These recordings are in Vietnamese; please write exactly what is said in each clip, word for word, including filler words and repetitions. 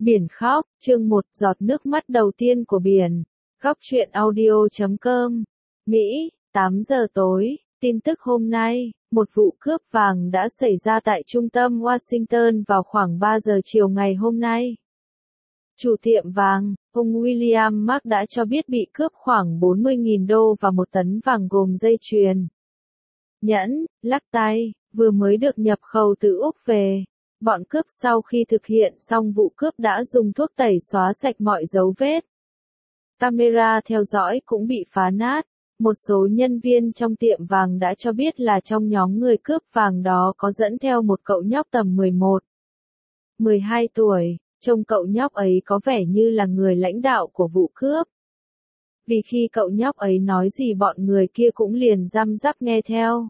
Biển khóc, chương một, giọt nước mắt đầu tiên của biển. Góc truyện audio chấm com. Mỹ, tám giờ tối, tin tức hôm nay, một vụ cướp vàng đã xảy ra tại trung tâm Washington vào khoảng ba giờ chiều ngày hôm nay. Chủ tiệm vàng, ông William Mark đã cho biết bị cướp khoảng bốn mươi nghìn đô và một tấn vàng gồm dây chuyền, nhẫn, lắc tay, vừa mới được nhập khẩu từ Úc về. Bọn cướp sau khi thực hiện xong vụ cướp đã dùng thuốc tẩy xóa sạch mọi dấu vết. Camera theo dõi cũng bị phá nát. Một số nhân viên trong tiệm vàng đã cho biết là trong nhóm người cướp vàng đó có dẫn theo một cậu nhóc tầm mười một, mười hai tuổi, trông cậu nhóc ấy có vẻ như là người lãnh đạo của vụ cướp. Vì khi cậu nhóc ấy nói gì bọn người kia cũng liền răm rắp nghe theo.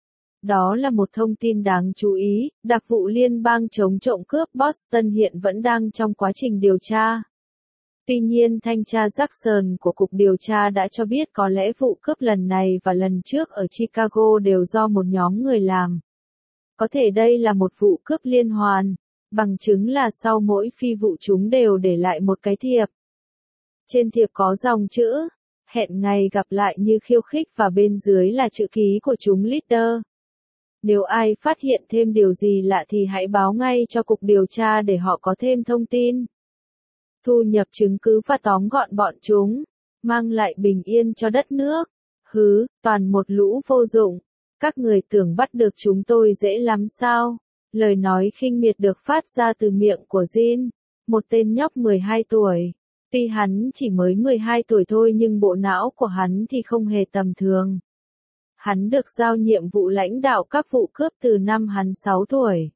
Đó là một thông tin đáng chú ý, đặc vụ liên bang chống trộm cướp Boston hiện vẫn đang trong quá trình điều tra. Tuy nhiên thanh tra Jackson của Cục Điều tra đã cho biết có lẽ vụ cướp lần này và lần trước ở Chicago đều do một nhóm người làm. Có thể đây là một vụ cướp liên hoàn, bằng chứng là sau mỗi phi vụ chúng đều để lại một cái thiệp. Trên thiệp có dòng chữ, hẹn ngày gặp lại như khiêu khích và bên dưới là chữ ký của chúng leader. Nếu ai phát hiện thêm điều gì lạ thì hãy báo ngay cho Cục Điều tra để họ có thêm thông tin. Thu nhập chứng cứ và tóm gọn bọn chúng, mang lại bình yên cho đất nước. Hứ, toàn một lũ vô dụng. Các người tưởng bắt được chúng tôi dễ lắm sao? Lời nói khinh miệt được phát ra từ miệng của Jin, một tên nhóc mười hai tuổi. Tuy hắn chỉ mới mười hai tuổi thôi nhưng bộ não của hắn thì không hề tầm thường. Hắn được giao nhiệm vụ lãnh đạo các vụ cướp từ năm hắn sáu tuổi.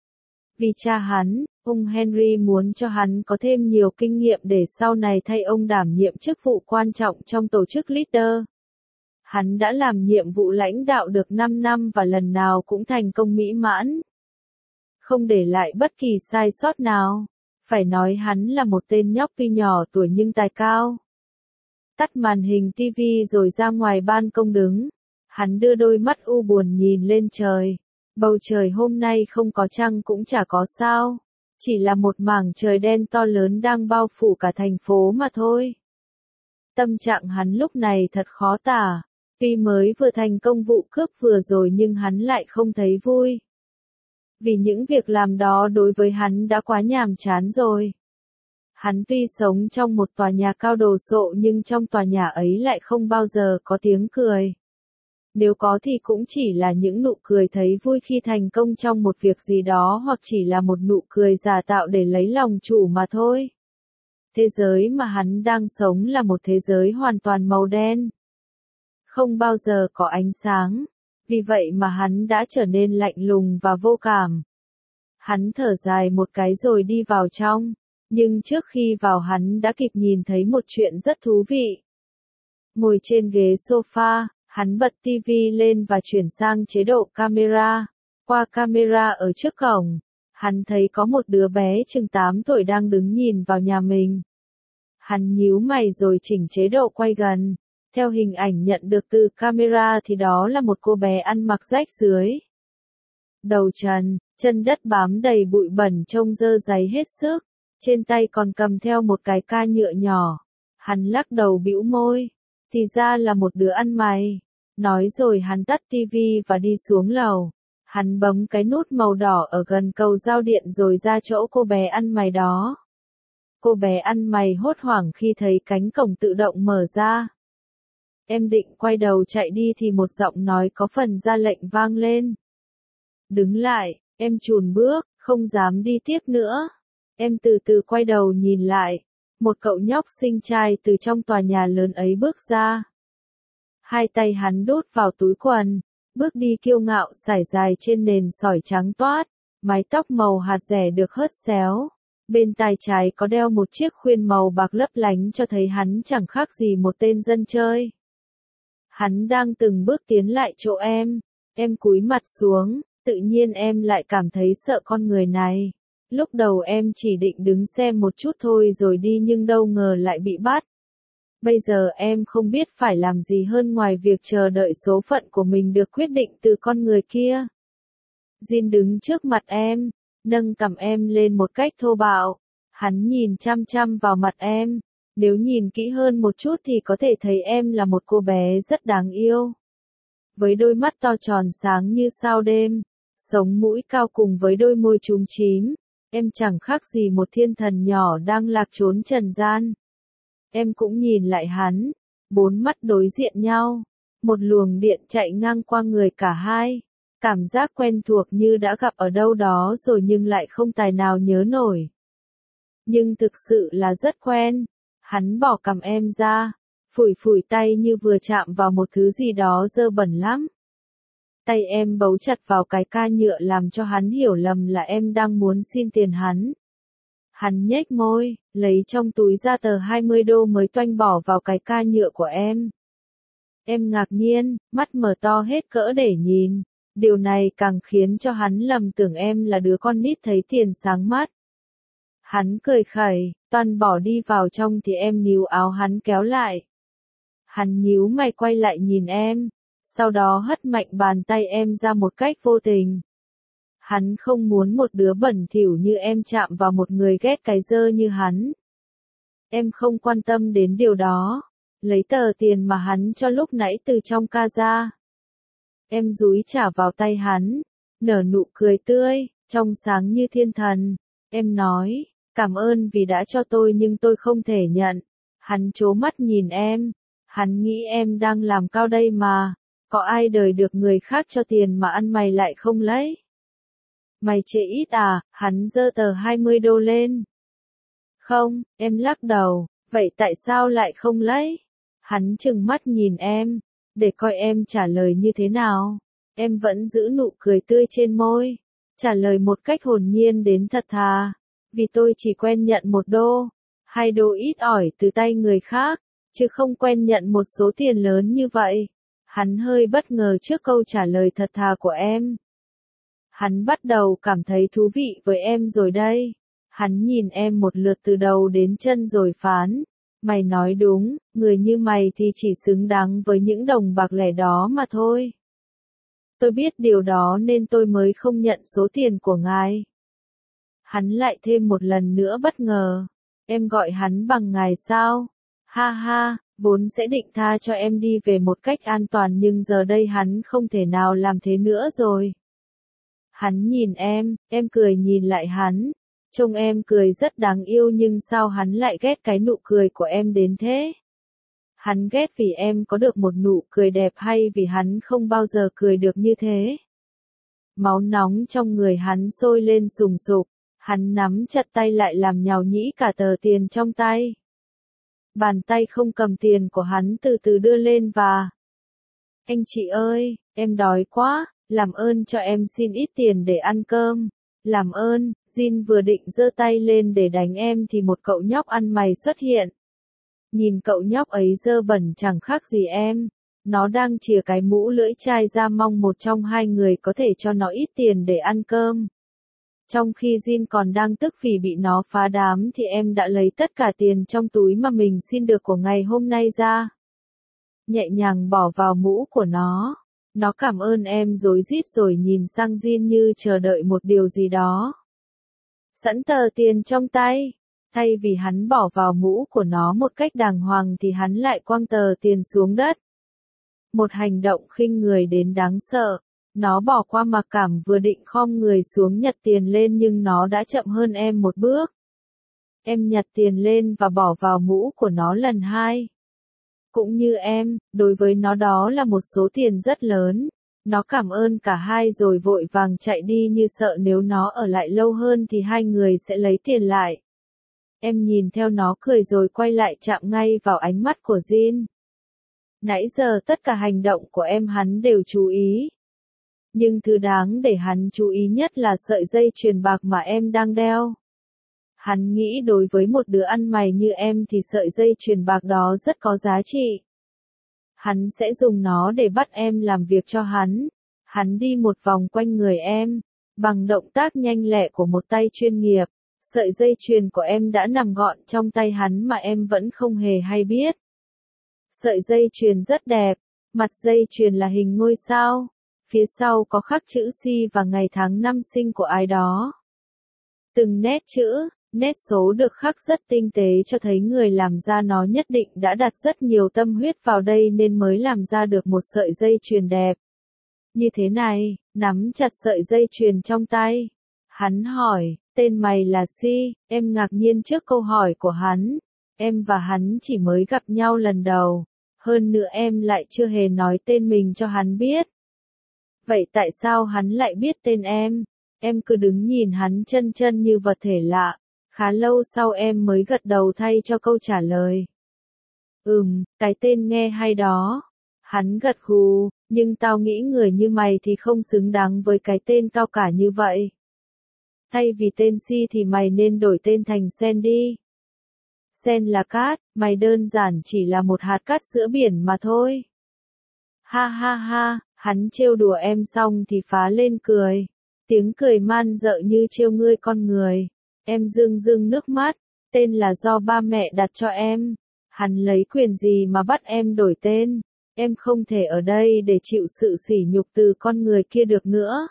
Vì cha hắn, ông Henry muốn cho hắn có thêm nhiều kinh nghiệm để sau này thay ông đảm nhiệm chức vụ quan trọng trong tổ chức leader. Hắn đã làm nhiệm vụ lãnh đạo được năm năm và lần nào cũng thành công mỹ mãn. Không để lại bất kỳ sai sót nào. Phải nói hắn là một tên nhóc tuy nhỏ tuổi nhưng tài cao. Tắt màn hình ti vi rồi ra ngoài ban công đứng. Hắn đưa đôi mắt u buồn nhìn lên trời. Bầu trời hôm nay không có trăng cũng chả có sao. Chỉ là một mảng trời đen to lớn đang bao phủ cả thành phố mà thôi. Tâm trạng hắn lúc này thật khó tả. Tuy mới vừa thành công vụ cướp vừa rồi nhưng hắn lại không thấy vui. Vì những việc làm đó đối với hắn đã quá nhàm chán rồi. Hắn tuy sống trong một tòa nhà cao đồ sộ nhưng trong tòa nhà ấy lại không bao giờ có tiếng cười. Nếu có thì cũng chỉ là những nụ cười thấy vui khi thành công trong một việc gì đó hoặc chỉ là một nụ cười giả tạo để lấy lòng chủ mà thôi. Thế giới mà hắn đang sống là một thế giới hoàn toàn màu đen. Không bao giờ có ánh sáng. Vì vậy mà hắn đã trở nên lạnh lùng và vô cảm. Hắn thở dài một cái rồi đi vào trong. Nhưng trước khi vào hắn đã kịp nhìn thấy một chuyện rất thú vị. Ngồi trên ghế sofa, hắn bật ti vi lên và chuyển sang chế độ camera. Qua camera ở trước cổng, hắn thấy có một đứa bé chừng tám tuổi đang đứng nhìn vào nhà mình. Hắn nhíu mày rồi chỉnh chế độ quay gần. Theo hình ảnh nhận được từ camera thì đó là một cô bé ăn mặc rách rưới. Đầu trần, chân đất bám đầy bụi bẩn trông dơ dáy hết sức. Trên tay còn cầm theo một cái ca nhựa nhỏ. Hắn lắc đầu bĩu môi. Thì ra là một đứa ăn mày. Nói rồi hắn tắt ti vi và đi xuống lầu. Hắn bấm cái nút màu đỏ ở gần cầu giao điện rồi ra chỗ cô bé ăn mày đó. Cô bé ăn mày hốt hoảng khi thấy cánh cổng tự động mở ra. Em định quay đầu chạy đi thì một giọng nói có phần ra lệnh vang lên. Đứng lại, em chùn bước, không dám đi tiếp nữa. Em từ từ quay đầu nhìn lại. Một cậu nhóc xinh trai từ trong tòa nhà lớn ấy bước ra. Hai tay hắn đút vào túi quần, bước đi kiêu ngạo sải dài trên nền sỏi trắng toát, mái tóc màu hạt rẻ được hớt xéo. Bên tai trái có đeo một chiếc khuyên màu bạc lấp lánh cho thấy hắn chẳng khác gì một tên dân chơi. Hắn đang từng bước tiến lại chỗ em, em cúi mặt xuống, tự nhiên em lại cảm thấy sợ con người này. Lúc đầu em chỉ định đứng xem một chút thôi rồi đi nhưng đâu ngờ lại bị bắt. Bây giờ em không biết phải làm gì hơn ngoài việc chờ đợi số phận của mình được quyết định từ con người kia. Jin đứng trước mặt em, nâng cằm em lên một cách thô bạo. Hắn nhìn chăm chăm vào mặt em, nếu nhìn kỹ hơn một chút thì có thể thấy em là một cô bé rất đáng yêu. Với đôi mắt to tròn sáng như sao đêm, sống mũi cao cùng với đôi môi chúm chím, em chẳng khác gì một thiên thần nhỏ đang lạc trốn trần gian. Em cũng nhìn lại hắn, bốn mắt đối diện nhau, một luồng điện chạy ngang qua người cả hai, cảm giác quen thuộc như đã gặp ở đâu đó rồi nhưng lại không tài nào nhớ nổi. Nhưng thực sự là rất quen, hắn bỏ cằm em ra, phủi phủi tay như vừa chạm vào một thứ gì đó dơ bẩn lắm. Tay em bấu chặt vào cái ca nhựa làm cho hắn hiểu lầm là em đang muốn xin tiền hắn. Hắn nhếch môi, lấy trong túi ra tờ hai mươi đô mới toanh bỏ vào cái ca nhựa của em. Em ngạc nhiên, mắt mở to hết cỡ để nhìn, điều này càng khiến cho hắn lầm tưởng em là đứa con nít thấy tiền sáng mắt. Hắn cười khẩy, toan bỏ đi vào trong thì em níu áo hắn kéo lại. Hắn nhíu mày quay lại nhìn em, sau đó hất mạnh bàn tay em ra một cách vô tình. Hắn không muốn một đứa bẩn thỉu như em chạm vào một người ghét cái dơ như hắn. Em không quan tâm đến điều đó, lấy tờ tiền mà hắn cho lúc nãy từ trong ca ra. Em dúi trả vào tay hắn, nở nụ cười tươi, trong sáng như thiên thần. Em nói, cảm ơn vì đã cho tôi nhưng tôi không thể nhận. Hắn trố mắt nhìn em, hắn nghĩ em đang làm cao đây mà, có ai đời được người khác cho tiền mà ăn mày lại không lấy. Mày chê ít à, hắn giơ tờ hai mươi đô lên. Không, em lắc đầu, vậy tại sao lại không lấy? Hắn trừng mắt nhìn em, để coi em trả lời như thế nào. Em vẫn giữ nụ cười tươi trên môi, trả lời một cách hồn nhiên đến thật thà. Vì tôi chỉ quen nhận một đô, hai đô ít ỏi từ tay người khác, chứ không quen nhận một số tiền lớn như vậy. Hắn hơi bất ngờ trước câu trả lời thật thà của em. Hắn bắt đầu cảm thấy thú vị với em rồi đây. Hắn nhìn em một lượt từ đầu đến chân rồi phán. Mày nói đúng, người như mày thì chỉ xứng đáng với những đồng bạc lẻ đó mà thôi. Tôi biết điều đó nên tôi mới không nhận số tiền của ngài. Hắn lại thêm một lần nữa bất ngờ. Em gọi hắn bằng ngài sao? Ha ha, vốn sẽ định tha cho em đi về một cách an toàn nhưng giờ đây hắn không thể nào làm thế nữa rồi. Hắn nhìn em, em cười nhìn lại hắn. Trông em cười rất đáng yêu nhưng sao hắn lại ghét cái nụ cười của em đến thế? Hắn ghét vì em có được một nụ cười đẹp hay vì hắn không bao giờ cười được như thế? Máu nóng trong người hắn sôi lên sùng sục, hắn nắm chặt tay lại làm nhàu nhĩ cả tờ tiền trong tay. Bàn tay không cầm tiền của hắn từ từ đưa lên và... Anh chị ơi, em đói quá, làm ơn cho em xin ít tiền để ăn cơm. Làm ơn, Jin vừa định giơ tay lên để đánh em thì một cậu nhóc ăn mày xuất hiện. Nhìn cậu nhóc ấy dơ bẩn chẳng khác gì em. Nó đang chìa cái mũ lưỡi chai ra mong một trong hai người có thể cho nó ít tiền để ăn cơm. Trong khi Jin còn đang tức vì bị nó phá đám thì em đã lấy tất cả tiền trong túi mà mình xin được của ngày hôm nay ra. Nhẹ nhàng bỏ vào mũ của nó. Nó cảm ơn em rối rít rồi nhìn sang Jin như chờ đợi một điều gì đó. Sẵn tờ tiền trong tay. Thay vì hắn bỏ vào mũ của nó một cách đàng hoàng thì hắn lại quăng tờ tiền xuống đất. Một hành động khinh người đến đáng sợ. Nó bỏ qua mặc cảm vừa định khom người xuống nhặt tiền lên nhưng nó đã chậm hơn em một bước. Em nhặt tiền lên và bỏ vào mũ của nó lần hai. Cũng như em, đối với nó đó là một số tiền rất lớn. Nó cảm ơn cả hai rồi vội vàng chạy đi như sợ nếu nó ở lại lâu hơn thì hai người sẽ lấy tiền lại. Em nhìn theo nó cười rồi quay lại chạm ngay vào ánh mắt của Jin. Nãy giờ tất cả hành động của em hắn đều chú ý. Nhưng thứ đáng để hắn chú ý nhất là sợi dây chuyền bạc mà em đang đeo. Hắn nghĩ đối với một đứa ăn mày như em thì sợi dây chuyền bạc đó rất có giá trị. Hắn sẽ dùng nó để bắt em làm việc cho hắn. Hắn đi một vòng quanh người em, bằng động tác nhanh lẹ của một tay chuyên nghiệp. Sợi dây chuyền của em đã nằm gọn trong tay hắn mà em vẫn không hề hay biết. Sợi dây chuyền rất đẹp, mặt dây chuyền là hình ngôi sao. Phía sau có khắc chữ C và ngày tháng năm sinh của ai đó. Từng nét chữ, Nét số được khắc rất tinh tế cho thấy người làm ra nó nhất định đã đặt rất nhiều tâm huyết vào đây nên mới làm ra được một sợi dây chuyền đẹp. Như thế này, nắm chặt sợi dây chuyền trong tay. Hắn hỏi, tên mày là Si, em ngạc nhiên trước câu hỏi của hắn. Em và hắn chỉ mới gặp nhau lần đầu. Hơn nữa em lại chưa hề nói tên mình cho hắn biết. Vậy tại sao hắn lại biết tên em? Em cứ đứng nhìn hắn chân chân như vật thể lạ. Khá lâu sau em mới gật đầu thay cho câu trả lời. Ừm, cái tên nghe hay đó. Hắn gật gù, nhưng tao nghĩ người như mày thì không xứng đáng với cái tên cao cả như vậy. Thay vì tên Si thì mày nên đổi tên thành Sen đi. Sen là cát, mày đơn giản chỉ là một hạt cát giữa biển mà thôi. Ha ha ha, hắn trêu đùa em xong thì phá lên cười. Tiếng cười man dợ như trêu ngươi con người. Em rưng rưng nước mắt, tên là do ba mẹ đặt cho em. Hắn lấy quyền gì mà bắt em đổi tên? Em không thể ở đây để chịu sự sỉ nhục từ con người kia được nữa.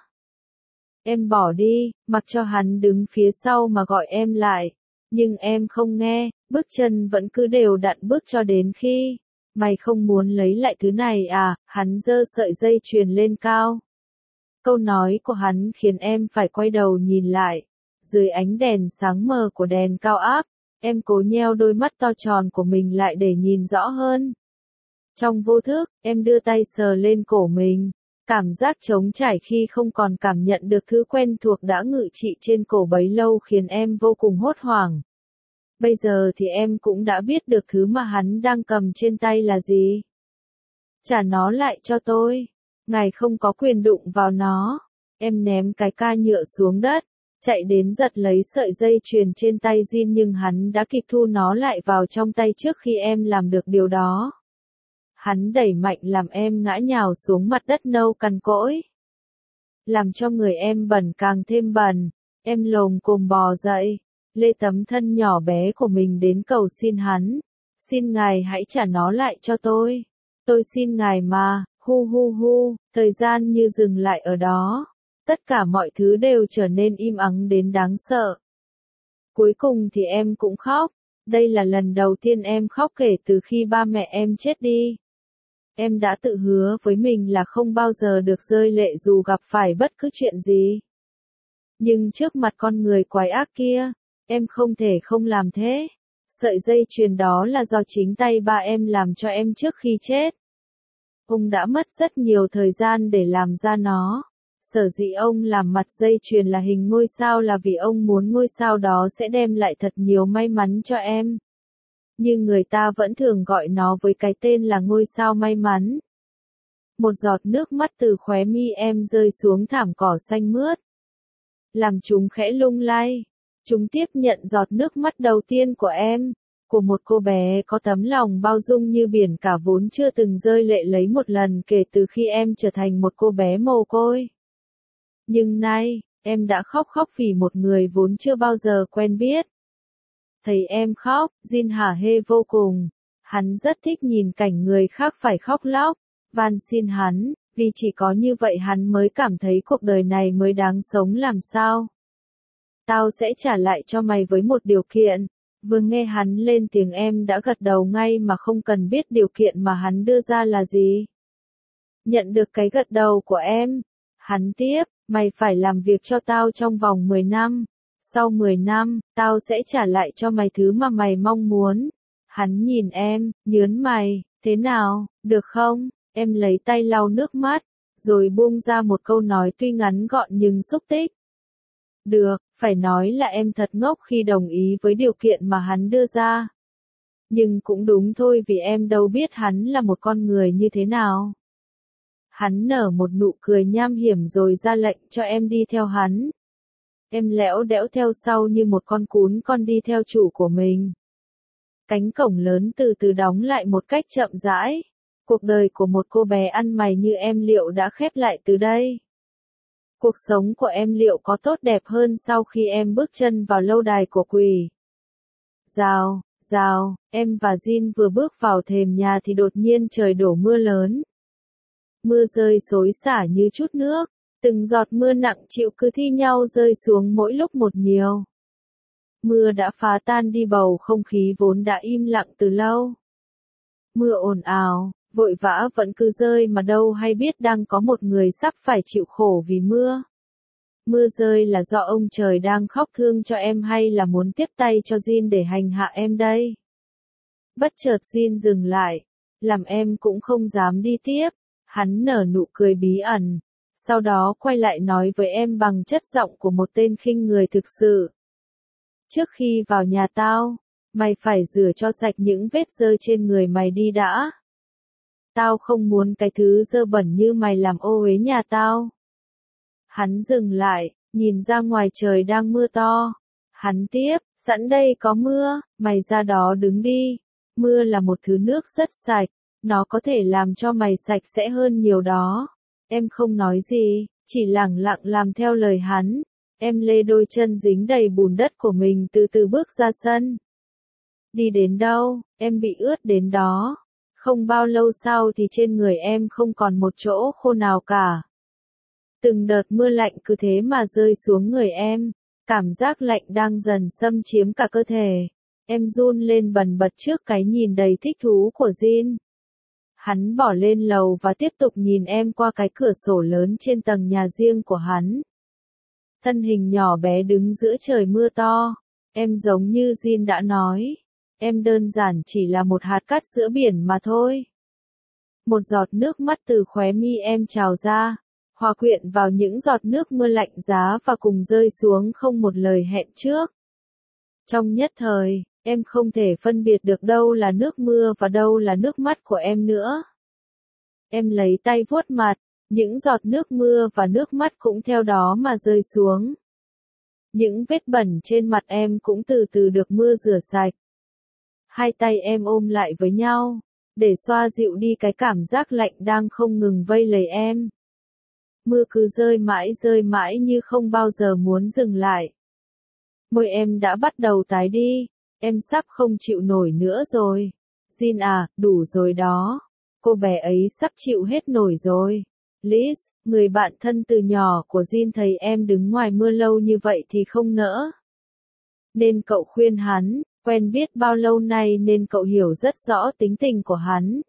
Em bỏ đi, mặc cho hắn đứng phía sau mà gọi em lại. Nhưng em không nghe, bước chân vẫn cứ đều đặn bước cho đến khi. Mày không muốn lấy lại thứ này à? Hắn giơ sợi dây chuyền lên cao. Câu nói của hắn khiến em phải quay đầu nhìn lại. Dưới ánh đèn sáng mờ của đèn cao áp, em cố nheo đôi mắt to tròn của mình lại để nhìn rõ hơn. Trong vô thức, em đưa tay sờ lên cổ mình. Cảm giác trống trải khi không còn cảm nhận được thứ quen thuộc đã ngự trị trên cổ bấy lâu khiến em vô cùng hốt hoảng. Bây giờ thì em cũng đã biết được thứ mà hắn đang cầm trên tay là gì. Trả nó lại cho tôi. Ngài không có quyền đụng vào nó. Em ném cái ca nhựa xuống đất, chạy đến giật lấy sợi dây chuyền trên tay Jin nhưng hắn đã kịp thu nó lại vào trong tay trước khi em làm được điều đó. Hắn đẩy mạnh làm em ngã nhào xuống mặt đất nâu cằn cỗi. Làm cho người em bẩn càng thêm bẩn, em lồm cồm bò dậy, lê tấm thân nhỏ bé của mình đến cầu xin hắn. Xin ngài hãy trả nó lại cho tôi. Tôi xin ngài mà, hu hu hu, thời gian như dừng lại ở đó. Tất cả mọi thứ đều trở nên im ắng đến đáng sợ. Cuối cùng thì em cũng khóc. Đây là lần đầu tiên em khóc kể từ khi ba mẹ em chết đi. Em đã tự hứa với mình là không bao giờ được rơi lệ dù gặp phải bất cứ chuyện gì. Nhưng trước mặt con người quái ác kia, em không thể không làm thế. Sợi dây chuyền đó là do chính tay ba em làm cho em trước khi chết. Ông đã mất rất nhiều thời gian để làm ra nó. Sở dĩ ông làm mặt dây chuyền là hình ngôi sao là vì ông muốn ngôi sao đó sẽ đem lại thật nhiều may mắn cho em. Nhưng người ta vẫn thường gọi nó với cái tên là ngôi sao may mắn. Một giọt nước mắt từ khóe mi em rơi xuống thảm cỏ xanh mướt. Làm chúng khẽ lung lay. Chúng tiếp nhận giọt nước mắt đầu tiên của em. Của một cô bé có tấm lòng bao dung như biển cả vốn chưa từng rơi lệ lấy một lần kể từ khi em trở thành một cô bé mồ côi. Nhưng nay, em đã khóc khóc vì một người vốn chưa bao giờ quen biết. Thấy em khóc, Jin hả hê vô cùng. Hắn rất thích nhìn cảnh người khác phải khóc lóc. Van xin hắn, vì chỉ có như vậy hắn mới cảm thấy cuộc đời này mới đáng sống làm sao. Tao sẽ trả lại cho mày với một điều kiện. Vừa nghe hắn lên tiếng em đã gật đầu ngay mà không cần biết điều kiện mà hắn đưa ra là gì. Nhận được cái gật đầu của em. Hắn tiếp, mày phải làm việc cho tao trong vòng mười năm. Sau mười năm, tao sẽ trả lại cho mày thứ mà mày mong muốn. Hắn nhìn em, nhớn mày, thế nào, được không? Em lấy tay lau nước mắt, rồi buông ra một câu nói tuy ngắn gọn nhưng xúc tích. Được, phải nói là em thật ngốc khi đồng ý với điều kiện mà hắn đưa ra. Nhưng cũng đúng thôi vì em đâu biết hắn là một con người như thế nào. Hắn nở một nụ cười nham hiểm rồi ra lệnh cho em đi theo hắn. Em lẽo đẽo theo sau như một con cún con đi theo chủ của mình. Cánh cổng lớn từ từ đóng lại một cách chậm rãi. Cuộc đời của một cô bé ăn mày như em liệu đã khép lại từ đây? Cuộc sống của em liệu có tốt đẹp hơn sau khi em bước chân vào lâu đài của quỷ? Rào, rào, em và Jin vừa bước vào thềm nhà thì đột nhiên trời đổ mưa lớn. Mưa rơi xối xả như chút nước, từng giọt mưa nặng chịu cứ thi nhau rơi xuống mỗi lúc một nhiều. Mưa đã phá tan đi bầu không khí vốn đã im lặng từ lâu. Mưa ồn ào, vội vã vẫn cứ rơi mà đâu hay biết đang có một người sắp phải chịu khổ vì mưa. Mưa rơi là do ông trời đang khóc thương cho em hay là muốn tiếp tay cho Jin để hành hạ em đây? Bất chợt Jin dừng lại, làm em cũng không dám đi tiếp. Hắn nở nụ cười bí ẩn, sau đó quay lại nói với em bằng chất giọng của một tên khinh người thực sự. Trước khi vào nhà tao, mày phải rửa cho sạch những vết dơ trên người mày đi đã. Tao không muốn cái thứ dơ bẩn như mày làm ô uế nhà tao. Hắn dừng lại, nhìn ra ngoài trời đang mưa to. Hắn tiếp, sẵn đây có mưa, mày ra đó đứng đi. Mưa là một thứ nước rất sạch, nó có thể làm cho mày sạch sẽ hơn nhiều đó. Em không nói gì, chỉ lẳng lặng làm theo lời hắn. Em lê đôi chân dính đầy bùn đất của mình từ từ bước ra sân. Đi đến đâu, em bị ướt đến đó. Không bao lâu sau thì trên người em không còn một chỗ khô nào cả. Từng đợt mưa lạnh cứ thế mà rơi xuống người em. Cảm giác lạnh đang dần xâm chiếm cả cơ thể. Em run lên bần bật trước cái nhìn đầy thích thú của Jin. Hắn bỏ lên lầu và tiếp tục nhìn em qua cái cửa sổ lớn trên tầng nhà riêng của hắn. Thân hình nhỏ bé đứng giữa trời mưa to. Em giống như Jin đã nói. Em đơn giản chỉ là một hạt cát giữa biển mà thôi. Một giọt nước mắt từ khóe mi em trào ra, hòa quyện vào những giọt nước mưa lạnh giá và cùng rơi xuống không một lời hẹn trước. Trong nhất thời, em không thể phân biệt được đâu là nước mưa và đâu là nước mắt của em nữa. Em lấy tay vuốt mặt, những giọt nước mưa và nước mắt cũng theo đó mà rơi xuống. Những vết bẩn trên mặt em cũng từ từ được mưa rửa sạch. Hai tay em ôm lại với nhau, để xoa dịu đi cái cảm giác lạnh đang không ngừng vây lấy em. Mưa cứ rơi mãi rơi mãi như không bao giờ muốn dừng lại. Môi em đã bắt đầu tái đi, em sắp không chịu nổi nữa rồi. Jin à, đủ rồi đó. Cô bé ấy sắp chịu hết nổi rồi. Liz, người bạn thân từ nhỏ của Jin thấy em đứng ngoài mưa lâu như vậy thì không nỡ. Nên cậu khuyên hắn, quen biết bao lâu nay nên cậu hiểu rất rõ tính tình của hắn.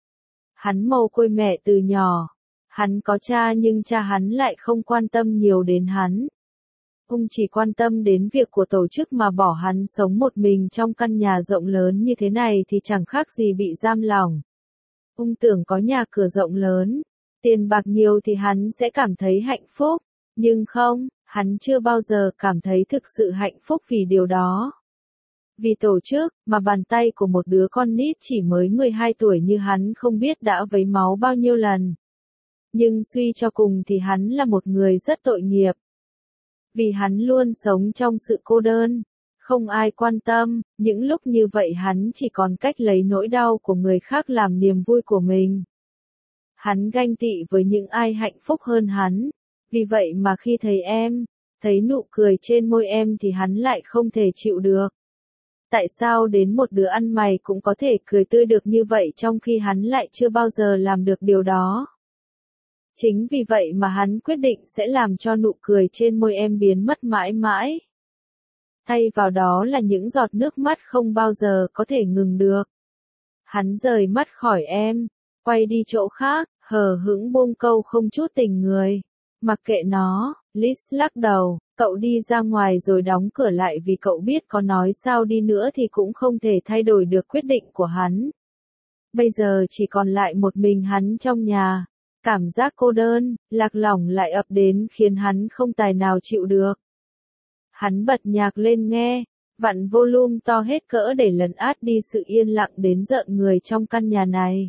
Hắn mồ côi mẹ từ nhỏ. Hắn có cha nhưng cha hắn lại không quan tâm nhiều đến hắn. Ông chỉ quan tâm đến việc của tổ chức mà bỏ hắn sống một mình trong căn nhà rộng lớn như thế này thì chẳng khác gì bị giam lỏng. Ông tưởng có nhà cửa rộng lớn, tiền bạc nhiều thì hắn sẽ cảm thấy hạnh phúc, nhưng không, hắn chưa bao giờ cảm thấy thực sự hạnh phúc vì điều đó. Vì tổ chức, mà bàn tay của một đứa con nít chỉ mới mười hai tuổi như hắn không biết đã vấy máu bao nhiêu lần. Nhưng suy cho cùng thì hắn là một người rất tội nghiệp. Vì hắn luôn sống trong sự cô đơn, không ai quan tâm, những lúc như vậy hắn chỉ còn cách lấy nỗi đau của người khác làm niềm vui của mình. Hắn ganh tị với những ai hạnh phúc hơn hắn, vì vậy mà khi thấy em, thấy nụ cười trên môi em thì hắn lại không thể chịu được. Tại sao đến một đứa ăn mày cũng có thể cười tươi được như vậy trong khi hắn lại chưa bao giờ làm được điều đó? Chính vì vậy mà hắn quyết định sẽ làm cho nụ cười trên môi em biến mất mãi mãi. Thay vào đó là những giọt nước mắt không bao giờ có thể ngừng được. Hắn rời mắt khỏi em, quay đi chỗ khác, hờ hững buông câu không chút tình người. Mặc kệ nó, Liz lắc đầu, cậu đi ra ngoài rồi đóng cửa lại vì cậu biết có nói sao đi nữa thì cũng không thể thay đổi được quyết định của hắn. Bây giờ chỉ còn lại một mình hắn trong nhà. Cảm giác cô đơn, lạc lõng lại ập đến khiến hắn không tài nào chịu được. Hắn bật nhạc lên nghe, vặn volume to hết cỡ để lấn át đi sự yên lặng đến rợn người trong căn nhà này.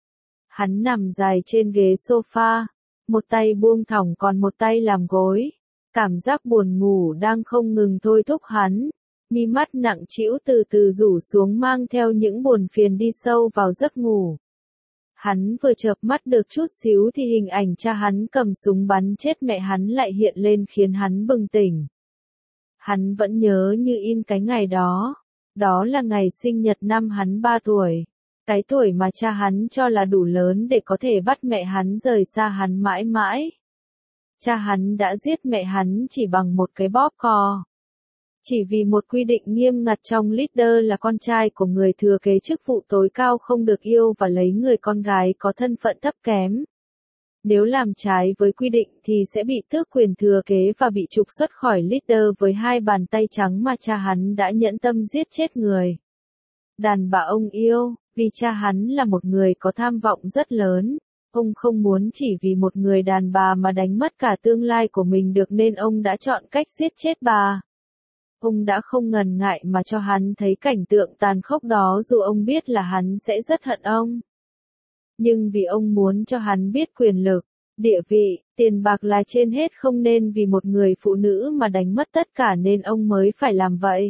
Hắn nằm dài trên ghế sofa, một tay buông thõng còn một tay làm gối. Cảm giác buồn ngủ đang không ngừng thôi thúc hắn. Mi mắt nặng trĩu từ từ rủ xuống mang theo những buồn phiền đi sâu vào giấc ngủ. Hắn vừa chợp mắt được chút xíu thì hình ảnh cha hắn cầm súng bắn chết mẹ hắn lại hiện lên khiến hắn bừng tỉnh. Hắn vẫn nhớ như in cái ngày đó. Đó là ngày sinh nhật năm hắn ba tuổi. Cái tuổi mà cha hắn cho là đủ lớn để có thể bắt mẹ hắn rời xa hắn mãi mãi. Cha hắn đã giết mẹ hắn chỉ bằng một cái bóp cò. Chỉ vì một quy định nghiêm ngặt trong leader là con trai của người thừa kế chức vụ tối cao không được yêu và lấy người con gái có thân phận thấp kém. Nếu làm trái với quy định thì sẽ bị tước quyền thừa kế và bị trục xuất khỏi leader với hai bàn tay trắng mà cha hắn đã nhẫn tâm giết chết người. Đàn bà ông yêu, vì cha hắn là một người có tham vọng rất lớn. Ông không muốn chỉ vì một người đàn bà mà đánh mất cả tương lai của mình được nên ông đã chọn cách giết chết bà. Ông đã không ngần ngại mà cho hắn thấy cảnh tượng tàn khốc đó dù ông biết là hắn sẽ rất hận ông. Nhưng vì ông muốn cho hắn biết quyền lực, địa vị, tiền bạc là trên hết không nên vì một người phụ nữ mà đánh mất tất cả nên ông mới phải làm vậy.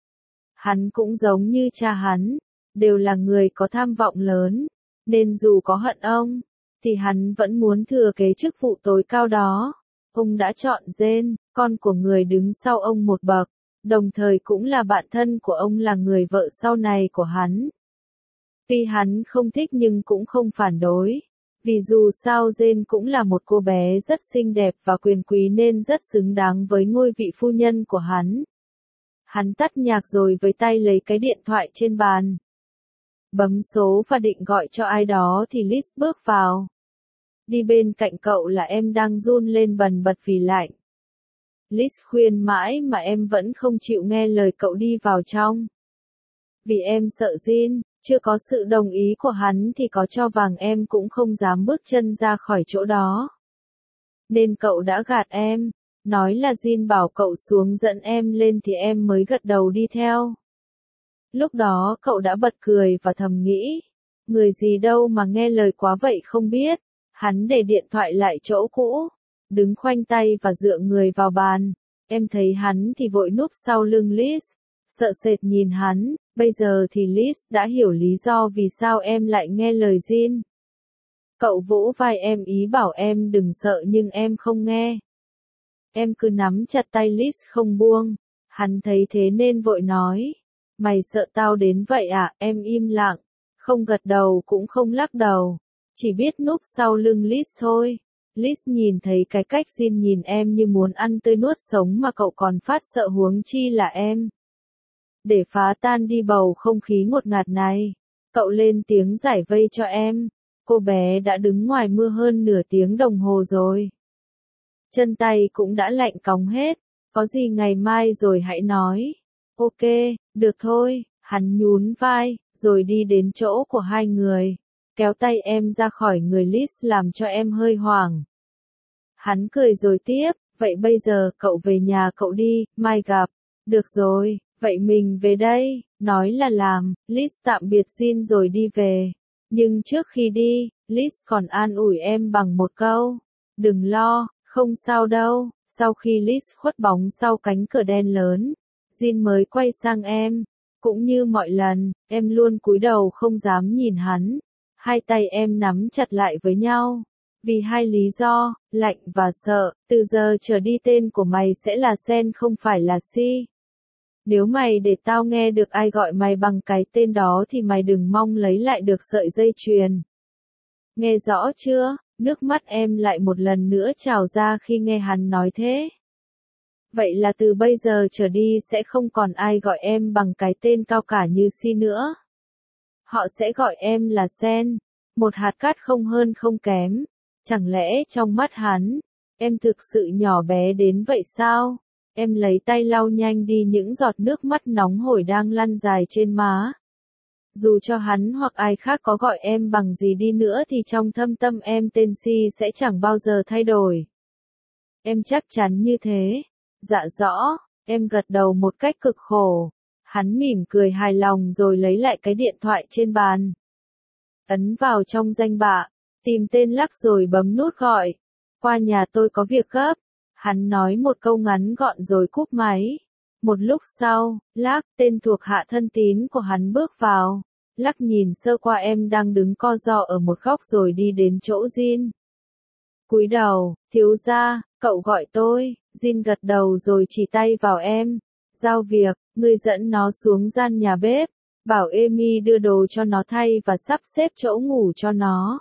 Hắn cũng giống như cha hắn, đều là người có tham vọng lớn, nên dù có hận ông, thì hắn vẫn muốn thừa kế chức vụ tối cao đó. Ông đã chọn Jane, con của người đứng sau ông một bậc, đồng thời cũng là bạn thân của ông là người vợ sau này của hắn. Tuy hắn không thích nhưng cũng không phản đối, vì dù sao Jane cũng là một cô bé rất xinh đẹp và quyền quý nên rất xứng đáng với ngôi vị phu nhân của hắn. Hắn tắt nhạc rồi với tay lấy cái điện thoại trên bàn. Bấm số và định gọi cho ai đó thì Liz bước vào. Đi bên cạnh cậu là em đang run lên bần bật vì lạnh. Liz khuyên mãi mà em vẫn không chịu nghe lời cậu đi vào trong. Vì em sợ Jin, chưa có sự đồng ý của hắn thì có cho vàng em cũng không dám bước chân ra khỏi chỗ đó. Nên cậu đã gạt em, nói là Jin bảo cậu xuống dẫn em lên thì em mới gật đầu đi theo. Lúc đó cậu đã bật cười và thầm nghĩ, người gì đâu mà nghe lời quá vậy không biết. Hắn để điện thoại lại chỗ cũ, đứng khoanh tay và dựa người vào bàn. Em thấy hắn thì vội núp sau lưng Liz, sợ sệt nhìn hắn. Bây giờ thì Liz đã hiểu lý do vì sao em lại nghe lời Jin. Cậu vỗ vai em ý bảo em đừng sợ nhưng em không nghe. Em cứ nắm chặt tay Liz không buông. Hắn thấy thế nên vội nói, mày sợ tao đến vậy à? Em im lặng, không gật đầu cũng không lắc đầu, chỉ biết núp sau lưng Liz thôi. Liz nhìn thấy cái cách Jin nhìn em như muốn ăn tươi nuốt sống mà cậu còn phát sợ huống chi là em. Để phá tan đi bầu không khí ngột ngạt này, cậu lên tiếng giải vây cho em. Cô bé đã đứng ngoài mưa hơn nửa tiếng đồng hồ rồi. Chân tay cũng đã lạnh cóng hết, có gì ngày mai rồi hãy nói. Ok, được thôi, hắn nhún vai, rồi đi đến chỗ của hai người, kéo tay em ra khỏi người Liz làm cho em hơi hoảng. Hắn cười rồi tiếp, vậy bây giờ cậu về nhà cậu đi, mai gặp. Được rồi, vậy mình về đây, nói là làm. Liz tạm biệt Jin rồi đi về. Nhưng trước khi đi, Liz còn an ủi em bằng một câu, đừng lo, không sao đâu. Sau khi Liz khuất bóng sau cánh cửa đen lớn, Jin mới quay sang em. Cũng như mọi lần, em luôn cúi đầu không dám nhìn hắn. Hai tay em nắm chặt lại với nhau. Vì hai lý do, lạnh và sợ, từ giờ trở đi tên của mày sẽ là Sen không phải là Si. Nếu mày để tao nghe được ai gọi mày bằng cái tên đó thì mày đừng mong lấy lại được sợi dây chuyền. Nghe rõ chưa? Nước mắt em lại một lần nữa trào ra khi nghe hắn nói thế. Vậy là từ bây giờ trở đi sẽ không còn ai gọi em bằng cái tên cao cả như Si nữa. Họ sẽ gọi em là Sen, một hạt cát không hơn không kém. Chẳng lẽ trong mắt hắn, em thực sự nhỏ bé đến vậy sao? Em lấy tay lau nhanh đi những giọt nước mắt nóng hổi đang lăn dài trên má. Dù cho hắn hoặc ai khác có gọi em bằng gì đi nữa thì trong thâm tâm em tên Si sẽ chẳng bao giờ thay đổi. Em chắc chắn như thế. Dạ rõ, em gật đầu một cách cực khổ. Hắn mỉm cười hài lòng rồi lấy lại cái điện thoại trên bàn. Ấn vào trong danh bạ, tìm tên Lắc rồi bấm nút gọi. Qua nhà tôi có việc gấp. Hắn nói một câu ngắn gọn rồi cúp máy. Một lúc sau, Lắc, tên thuộc hạ thân tín của hắn bước vào. Lắc nhìn sơ qua em đang đứng co ro ở một góc rồi đi đến chỗ Jin. Cúi đầu, thiếu gia, cậu gọi tôi. Jin gật đầu rồi chỉ tay vào em. Giao việc, ngươi dẫn nó xuống gian nhà bếp. Bảo Amy đưa đồ cho nó thay và sắp xếp chỗ ngủ cho nó.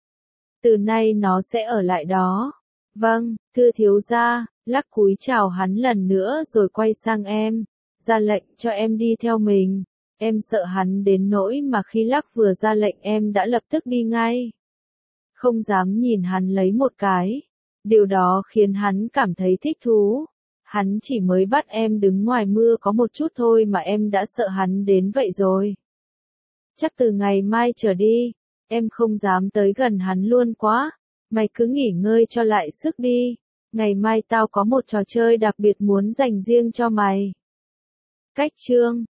Từ nay nó sẽ ở lại đó. Vâng, thưa thiếu gia. Lắc cúi chào hắn lần nữa rồi quay sang em. ra lệnh cho em đi theo mình. Em sợ hắn đến nỗi mà khi Lắc vừa ra lệnh em đã lập tức đi ngay. Không dám nhìn hắn lấy một cái. Điều đó khiến hắn cảm thấy thích thú. Hắn chỉ mới bắt em đứng ngoài mưa có một chút thôi mà em đã sợ hắn đến vậy rồi. Chắc từ ngày mai trở đi, em không dám tới gần hắn luôn quá. Mày cứ nghỉ ngơi cho lại sức đi. Ngày mai tao có một trò chơi đặc biệt muốn dành riêng cho mày. Cách chương